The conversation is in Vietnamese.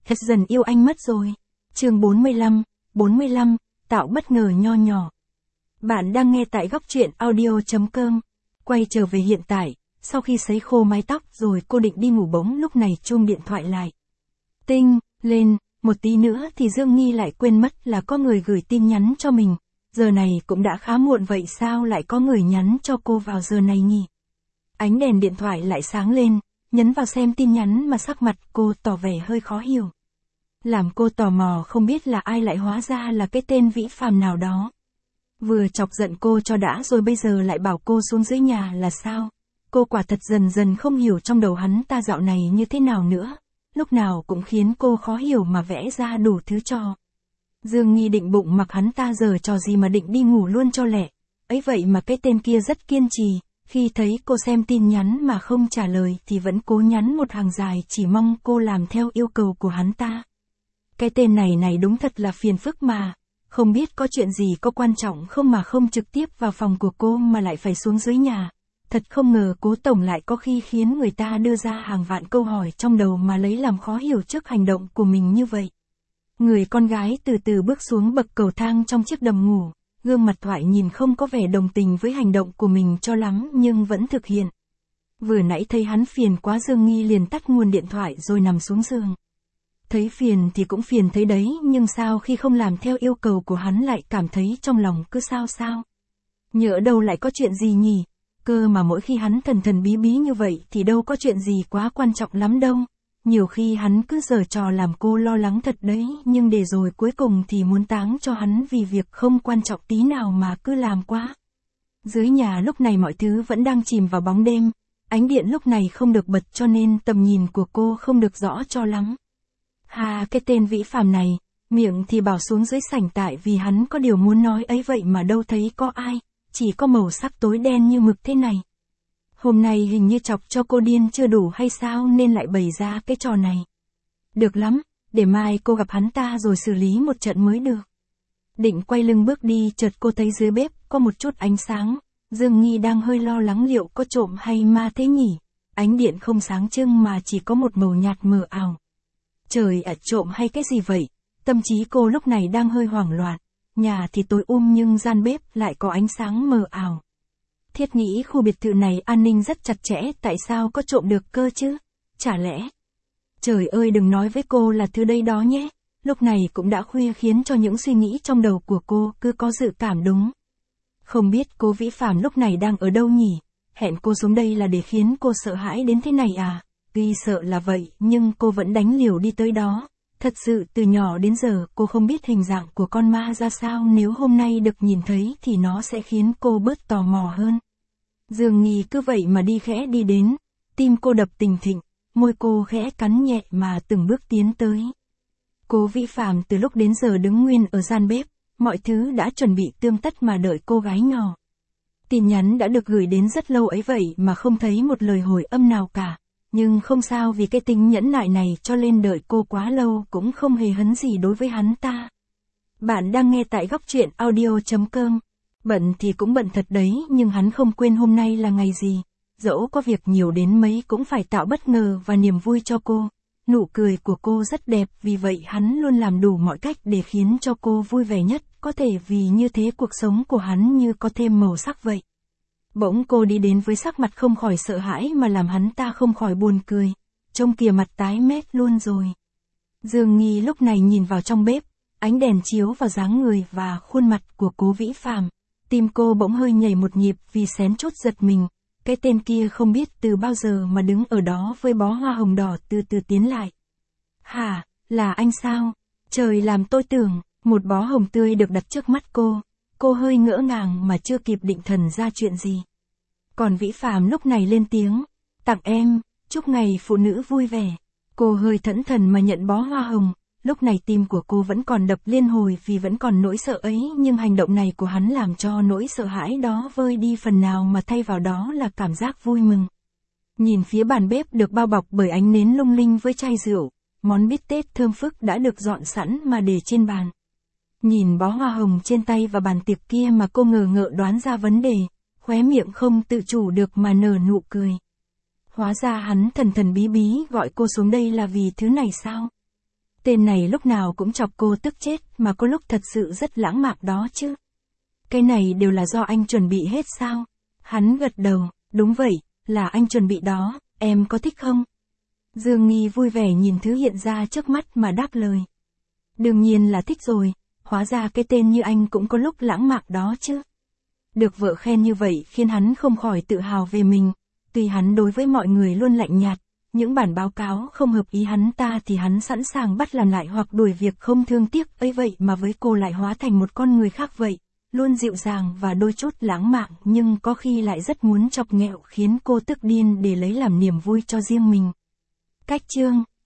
thật dần yêu anh mất rồi. Chương 45, tạo bất ngờ nho nhỏ. Bạn đang nghe tại góc truyện audio.com. Quay trở về hiện tại, sau khi sấy khô mái tóc rồi cô định đi ngủ bỗng lúc này chuông điện thoại lại. Tinh, lên, một tí nữa thì Dương Nghi lại quên mất là có người gửi tin nhắn cho mình. Giờ này cũng đã khá muộn vậy sao lại có người nhắn cho cô vào giờ này nhỉ? Ánh đèn điện thoại lại sáng lên, nhấn vào xem tin nhắn mà sắc mặt cô tỏ vẻ hơi khó hiểu. Làm cô tò mò không biết là ai lại hóa ra là cái tên Vĩ Phàm nào đó. Vừa chọc giận cô cho đã rồi bây giờ lại bảo cô xuống dưới nhà là sao? Cô quả thật dần dần không hiểu trong đầu hắn ta dạo này như thế nào nữa. Lúc nào cũng khiến cô khó hiểu mà vẽ ra đủ thứ trò. Dương Nghi định bụng mặc hắn ta giờ trò gì mà định đi ngủ luôn cho lẹ. Ấy vậy mà cái tên kia rất kiên trì. Khi thấy cô xem tin nhắn mà không trả lời thì vẫn cố nhắn một hàng dài chỉ mong cô làm theo yêu cầu của hắn ta. Cái tên này đúng thật là phiền phức mà. Không biết có chuyện gì có quan trọng không mà không trực tiếp vào phòng của cô mà lại phải xuống dưới nhà. Thật không ngờ Cố Tổng lại có khi khiến người ta đưa ra hàng vạn câu hỏi trong đầu mà lấy làm khó hiểu trước hành động của mình như vậy. Người con gái từ từ bước xuống bậc cầu thang trong chiếc đầm ngủ. Gương mặt Thoại nhìn không có vẻ đồng tình với hành động của mình cho lắm nhưng vẫn thực hiện. Vừa nãy thấy hắn phiền quá Dương Nghi liền tắt nguồn điện thoại rồi nằm xuống giường. Thấy phiền thì cũng phiền thấy đấy nhưng sao khi không làm theo yêu cầu của hắn lại cảm thấy trong lòng cứ sao. Nhỡ đâu lại có chuyện gì nhỉ? Cơ mà mỗi khi hắn thần bí bí như vậy thì đâu có chuyện gì quá quan trọng lắm đâu. Nhiều khi hắn cứ giở trò làm cô lo lắng thật đấy nhưng để rồi cuối cùng thì muốn táng cho hắn vì việc không quan trọng tí nào mà cứ làm quá. Dưới nhà lúc này mọi thứ vẫn đang chìm vào bóng đêm. Ánh điện lúc này không được bật cho nên tầm nhìn của cô không được rõ cho lắm. Cái tên Vĩ Phàm này, miệng thì bảo xuống dưới sảnh tại vì hắn có điều muốn nói ấy vậy mà đâu thấy có ai, chỉ có màu sắc tối đen như mực thế này. Hôm nay hình như chọc cho cô điên chưa đủ hay sao nên lại bày ra cái trò này. Được lắm, để mai cô gặp hắn ta rồi xử lý một trận mới được. Định quay lưng bước đi chợt cô thấy dưới bếp có một chút ánh sáng, Dương Nghi đang hơi lo lắng liệu có trộm hay ma thế nhỉ. Ánh điện không sáng trưng mà chỉ có một màu nhạt mờ ảo. Trời ạ, trộm hay cái gì vậy? Tâm trí cô lúc này đang hơi hoảng loạn. Nhà thì tối nhưng gian bếp lại có ánh sáng mờ ảo. Thiết nghĩ khu biệt thự này an ninh rất chặt chẽ, tại sao có trộm được cơ chứ? Chả lẽ? Trời ơi, đừng nói với cô là thứ đây đó nhé. Lúc này cũng đã khuya khiến cho những suy nghĩ trong đầu của cô cứ có dự cảm đúng. Không biết cô Vĩ Phàm lúc này đang ở đâu nhỉ? Hẹn cô xuống đây là để khiến cô sợ hãi đến thế này à? Tuy sợ là vậy nhưng cô vẫn đánh liều đi tới đó. Thật sự từ nhỏ đến giờ cô không biết hình dạng của con ma ra sao, nếu hôm nay được nhìn thấy thì nó sẽ khiến cô bớt tò mò hơn. Dương Nghi cứ vậy mà đi khẽ đi đến, tim cô đập thình thịch, môi cô khẽ cắn nhẹ mà từng bước tiến tới. Cố Vĩ Phàm từ lúc đến giờ đứng nguyên ở gian bếp, mọi thứ đã chuẩn bị tươm tất mà đợi cô gái nhỏ. Tin nhắn đã được gửi đến rất lâu ấy vậy mà không thấy một lời hồi âm nào cả. Nhưng không sao vì cái tính nhẫn nại này cho nên đợi cô quá lâu cũng không hề hấn gì đối với hắn ta. Bạn đang nghe tại góc truyện audio.com. Bận thì cũng bận thật đấy nhưng hắn không quên hôm nay là ngày gì. Dẫu có việc nhiều đến mấy cũng phải tạo bất ngờ và niềm vui cho cô. Nụ cười của cô rất đẹp vì vậy hắn luôn làm đủ mọi cách để khiến cho cô vui vẻ nhất có thể vì như thế cuộc sống của hắn như có thêm màu sắc vậy. Bỗng cô đi đến với sắc mặt không khỏi sợ hãi mà làm hắn ta không khỏi buồn cười. Trông kìa mặt tái mét luôn rồi. Dương Nghi lúc này nhìn vào trong bếp, ánh đèn chiếu vào dáng người và khuôn mặt của Cố Vĩ Phàm. Tim cô bỗng hơi nhảy một nhịp vì xén chốt giật mình. Cái tên kia không biết từ bao giờ mà đứng ở đó với bó hoa hồng đỏ từ từ tiến lại. Hả, là anh sao? Trời, làm tôi tưởng, một bó hồng tươi được đặt trước mắt cô. Cô hơi ngỡ ngàng mà chưa kịp định thần ra chuyện gì. Còn Vĩ Phàm lúc này lên tiếng, tặng em, chúc ngày phụ nữ vui vẻ. Cô hơi thẫn thần mà nhận bó hoa hồng, lúc này tim của cô vẫn còn đập liên hồi vì vẫn còn nỗi sợ ấy nhưng hành động này của hắn làm cho nỗi sợ hãi đó vơi đi phần nào mà thay vào đó là cảm giác vui mừng. Nhìn phía bàn bếp được bao bọc bởi ánh nến lung linh với chai rượu, món bít tết thơm phức đã được dọn sẵn mà để trên bàn. Nhìn bó hoa hồng trên tay và bàn tiệc kia mà cô ngờ ngợ đoán ra vấn đề, khóe miệng không tự chủ được mà nở nụ cười. Hóa ra hắn thần bí bí gọi cô xuống đây là vì thứ này sao? Tên này lúc nào cũng chọc cô tức chết, mà có lúc thật sự rất lãng mạn đó chứ. Cái này đều là do anh chuẩn bị hết sao? Hắn gật đầu, đúng vậy, là anh chuẩn bị đó, em có thích không? Dương Nghi vui vẻ nhìn thứ hiện ra trước mắt mà đáp lời. Đương nhiên là thích rồi, hóa ra cái tên như anh cũng có lúc lãng mạn đó chứ. Được vợ khen như vậy khiến hắn không khỏi tự hào về mình, tuy hắn đối với mọi người luôn lạnh nhạt, những bản báo cáo không hợp ý hắn ta thì hắn sẵn sàng bắt làm lại hoặc đuổi việc không thương tiếc, ấy vậy mà với cô lại hóa thành một con người khác vậy, luôn dịu dàng và đôi chút lãng mạn nhưng có khi lại rất muốn chọc ghẹo khiến cô tức điên để lấy làm niềm vui cho riêng mình. Cách chương